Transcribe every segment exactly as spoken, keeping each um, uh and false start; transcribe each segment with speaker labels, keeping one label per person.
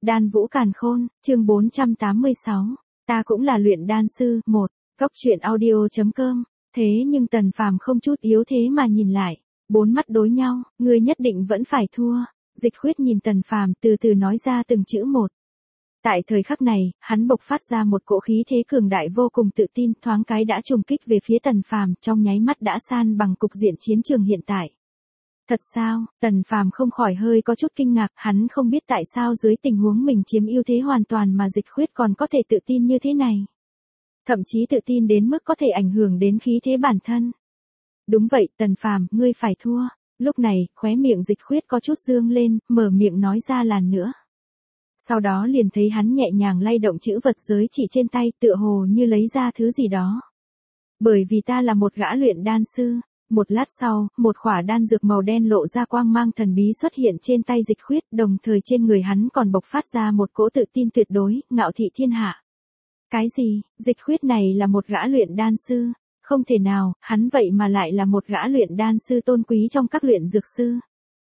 Speaker 1: Đan Vũ Càn Khôn, chương bốn trăm tám mươi sáu. Ta cũng là luyện đan sư, một. Góc truyện audio chấm com. Thế nhưng Tần Phàm không chút yếu thế mà nhìn lại, bốn mắt đối nhau, ngươi nhất định vẫn phải thua. Dịch Khuyết nhìn Tần Phàm từ từ nói ra từng chữ một. Tại thời khắc này, hắn bộc phát ra một cỗ khí thế cường đại vô cùng tự tin, thoáng cái đã trùng kích về phía Tần Phàm, trong nháy mắt đã san bằng cục diện chiến trường hiện tại. Thật sao? Tần Phàm không khỏi hơi có chút kinh ngạc, hắn không biết tại sao dưới tình huống mình chiếm ưu thế hoàn toàn mà Dịch Khuyết còn có thể tự tin như thế này. Thậm chí tự tin đến mức có thể ảnh hưởng đến khí thế bản thân. Đúng vậy, Tần Phàm, ngươi phải thua. Lúc này, khóe miệng Dịch Khuyết có chút dương lên, mở miệng nói ra lần nữa. Sau đó liền thấy hắn nhẹ nhàng lay động chữ vật giới chỉ trên tay, tựa hồ như lấy ra thứ gì đó. Bởi vì ta là một gã luyện đan sư. Một lát sau, một khỏa đan dược màu đen lộ ra quang mang thần bí xuất hiện trên tay Dịch Khuyết, đồng thời trên người hắn còn bộc phát ra một cỗ tự tin tuyệt đối, ngạo thị thiên hạ. Cái gì? Dịch Khuyết này là một gã luyện đan sư? Không thể nào, hắn vậy mà lại là một gã luyện đan sư tôn quý trong các luyện dược sư.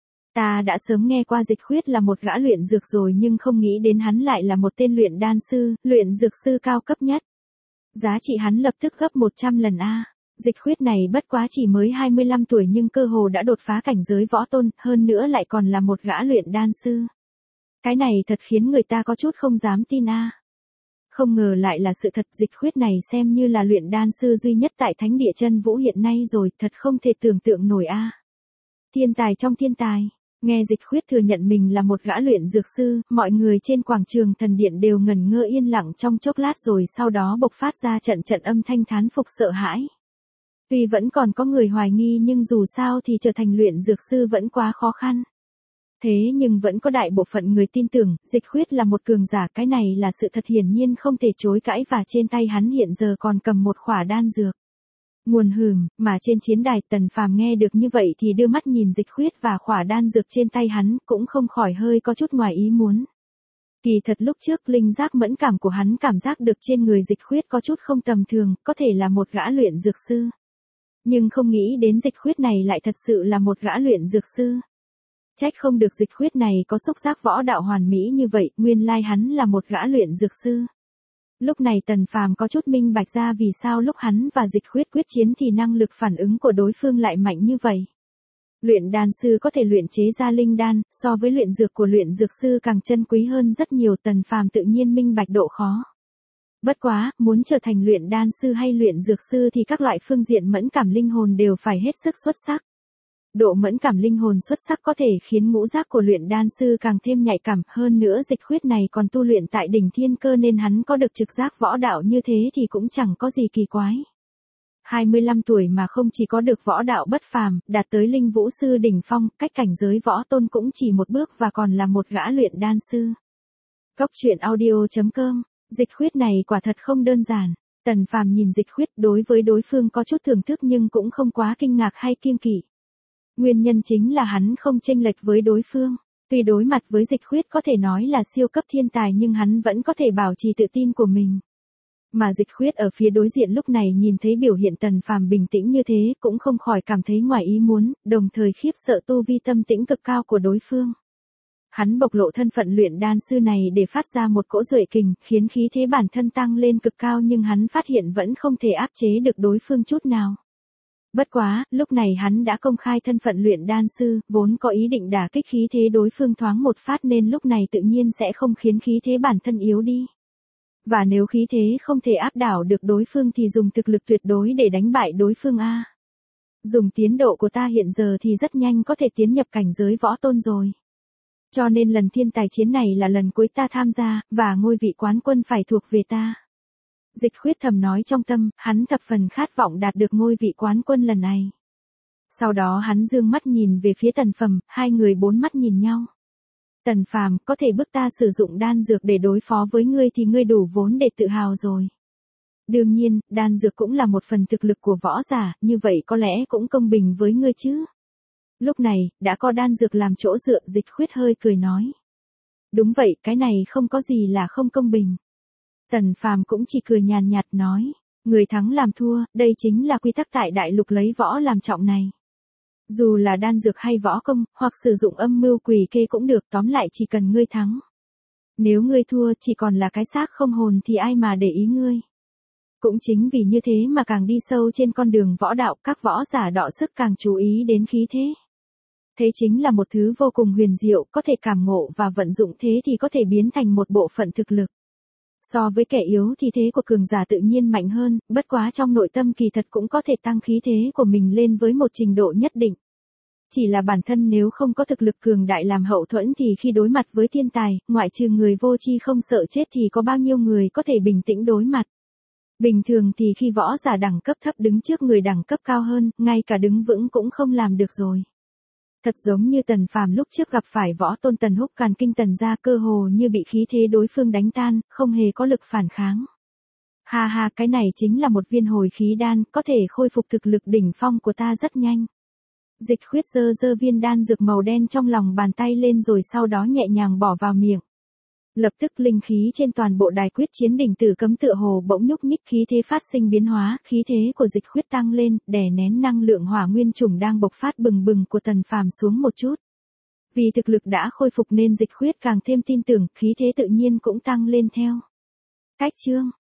Speaker 1: Ta đã sớm nghe qua Dịch Khuyết là một gã luyện dược rồi nhưng không nghĩ đến hắn lại là một tên luyện đan sư, luyện dược sư cao cấp nhất. Giá trị hắn lập tức gấp một trăm lần a. Dịch Khuyết này bất quá chỉ mới hai mươi lăm tuổi nhưng cơ hồ đã đột phá cảnh giới võ tôn, hơn nữa lại còn là một gã luyện đan sư. Cái này thật khiến người ta có chút không dám tin a. Không ngờ lại là sự thật, Dịch Khuyết này xem như là luyện đan sư duy nhất tại Thánh Địa Chân Vũ hiện nay rồi, thật không thể tưởng tượng nổi a. Thiên tài trong thiên tài. Nghe Dịch Khuyết thừa nhận mình là một gã luyện dược sư, mọi người trên quảng trường thần điện đều ngẩn ngơ yên lặng trong chốc lát rồi sau đó bộc phát ra trận trận âm thanh thán phục sợ hãi. Tuy vẫn còn có người hoài nghi nhưng dù sao thì trở thành luyện dược sư vẫn quá khó khăn. Thế nhưng vẫn có đại bộ phận người tin tưởng, Dịch Khuyết là một cường giả, cái này là sự thật hiển nhiên không thể chối cãi và trên tay hắn hiện giờ còn cầm một khỏa đan dược. Nguồn hừm, mà trên chiến đài Tần Phàm nghe được như vậy thì đưa mắt nhìn Dịch Khuyết và khỏa đan dược trên tay hắn, cũng không khỏi hơi có chút ngoài ý muốn. Kỳ thật lúc trước linh giác mẫn cảm của hắn cảm giác được trên người Dịch Khuyết có chút không tầm thường, có thể là một gã luyện dược sư. Nhưng không nghĩ đến Dịch Khuyết này lại thật sự là một gã luyện dược sư. Trách không được Dịch Khuyết này có xúc giác võ đạo hoàn mỹ như vậy, nguyên lai hắn là một gã luyện dược sư. Lúc này Tần Phàm có chút minh bạch ra vì sao lúc hắn và Dịch Khuyết quyết chiến thì năng lực phản ứng của đối phương lại mạnh như vậy. Luyện đan sư có thể luyện chế ra linh đan, so với luyện dược của luyện dược sư càng chân quý hơn rất nhiều, Tần Phàm tự nhiên minh bạch độ khó. Bất quá, muốn trở thành luyện đan sư hay luyện dược sư thì các loại phương diện mẫn cảm linh hồn đều phải hết sức xuất sắc. Độ mẫn cảm linh hồn xuất sắc có thể khiến ngũ giác của luyện đan sư càng thêm nhạy cảm, hơn nữa Dịch Khuyết này còn tu luyện tại đỉnh thiên cơ nên hắn có được trực giác võ đạo như thế thì cũng chẳng có gì kỳ quái. hai mươi lăm tuổi mà không chỉ có được võ đạo bất phàm, đạt tới linh vũ sư đỉnh phong, cách cảnh giới võ tôn cũng chỉ một bước và còn là một gã luyện đan sư. Góc truyện audio chấm com. Dịch Khuyết này quả thật không đơn giản. Tần Phàm nhìn Dịch Khuyết đối với đối phương có chút thưởng thức nhưng cũng không quá kinh ngạc hay kiêng kỵ. Nguyên nhân chính là hắn không chênh lệch với đối phương. Tuy đối mặt với Dịch Khuyết có thể nói là siêu cấp thiên tài nhưng hắn vẫn có thể bảo trì tự tin của mình. Mà Dịch Khuyết ở phía đối diện lúc này nhìn thấy biểu hiện Tần Phàm bình tĩnh như thế cũng không khỏi cảm thấy ngoài ý muốn, đồng thời khiếp sợ tu vi tâm tĩnh cực cao của đối phương. Hắn bộc lộ thân phận luyện đan sư này để phát ra một cỗ duệ kình, khiến khí thế bản thân tăng lên cực cao nhưng hắn phát hiện vẫn không thể áp chế được đối phương chút nào. Bất quá, lúc này hắn đã công khai thân phận luyện đan sư, vốn có ý định đả kích khí thế đối phương thoáng một phát nên lúc này tự nhiên sẽ không khiến khí thế bản thân yếu đi. Và nếu khí thế không thể áp đảo được đối phương thì dùng thực lực tuyệt đối để đánh bại đối phương a. Dùng tiến độ của ta hiện giờ thì rất nhanh có thể tiến nhập cảnh giới võ tôn rồi. Cho nên lần thiên tài chiến này là lần cuối ta tham gia, và ngôi vị quán quân phải thuộc về ta. Dịch Khuyết thầm nói trong tâm, hắn thập phần khát vọng đạt được ngôi vị quán quân lần này. Sau đó hắn dương mắt nhìn về phía Tần Phàm, hai người bốn mắt nhìn nhau. Tần Phàm, có thể bức ta sử dụng đan dược để đối phó với ngươi thì ngươi đủ vốn để tự hào rồi. Đương nhiên, đan dược cũng là một phần thực lực của võ giả, như vậy có lẽ cũng công bình với ngươi chứ. Lúc này, đã có đan dược làm chỗ dựa, Dịch Khuyết hơi cười nói. Đúng vậy, cái này không có gì là không công bình. Tần Phàm cũng chỉ cười nhàn nhạt nói, người thắng làm thua, đây chính là quy tắc tại đại lục lấy võ làm trọng này. Dù là đan dược hay võ công, hoặc sử dụng âm mưu quỷ kê cũng được, tóm lại chỉ cần ngươi thắng. Nếu ngươi thua chỉ còn là cái xác không hồn thì ai mà để ý ngươi. Cũng chính vì như thế mà càng đi sâu trên con đường võ đạo, các võ giả đọ sức càng chú ý đến khí thế. Thế chính là một thứ vô cùng huyền diệu, có thể cảm ngộ và vận dụng thế thì có thể biến thành một bộ phận thực lực. So với kẻ yếu thì thế của cường giả tự nhiên mạnh hơn, bất quá trong nội tâm kỳ thật cũng có thể tăng khí thế của mình lên với một trình độ nhất định. Chỉ là bản thân nếu không có thực lực cường đại làm hậu thuẫn thì khi đối mặt với thiên tài, ngoại trừ người vô tri không sợ chết thì có bao nhiêu người có thể bình tĩnh đối mặt. Bình thường thì khi võ giả đẳng cấp thấp đứng trước người đẳng cấp cao hơn, ngay cả đứng vững cũng không làm được rồi. Thật giống như Tần Phàm lúc trước gặp phải võ tôn Tần Húc càn kinh Tần gia, cơ hồ như bị khí thế đối phương đánh tan, không hề có lực phản kháng. Ha ha, cái này chính là một viên hồi khí đan, có thể khôi phục thực lực đỉnh phong của ta rất nhanh. Dịch Khuyết giơ giơ viên đan dược màu đen trong lòng bàn tay lên rồi sau đó nhẹ nhàng bỏ vào miệng. Lập tức linh khí trên toàn bộ đài quyết chiến đỉnh Tử Cấm tựa hồ bỗng nhúc nhích, khí thế phát sinh biến hóa, khí thế của Dịch Khuyết tăng lên, đè nén năng lượng hỏa nguyên chủng đang bộc phát bừng bừng của Tần Phàm xuống một chút. Vì thực lực đã khôi phục nên Dịch Khuyết càng thêm tin tưởng, khí thế tự nhiên cũng tăng lên theo. Cách chương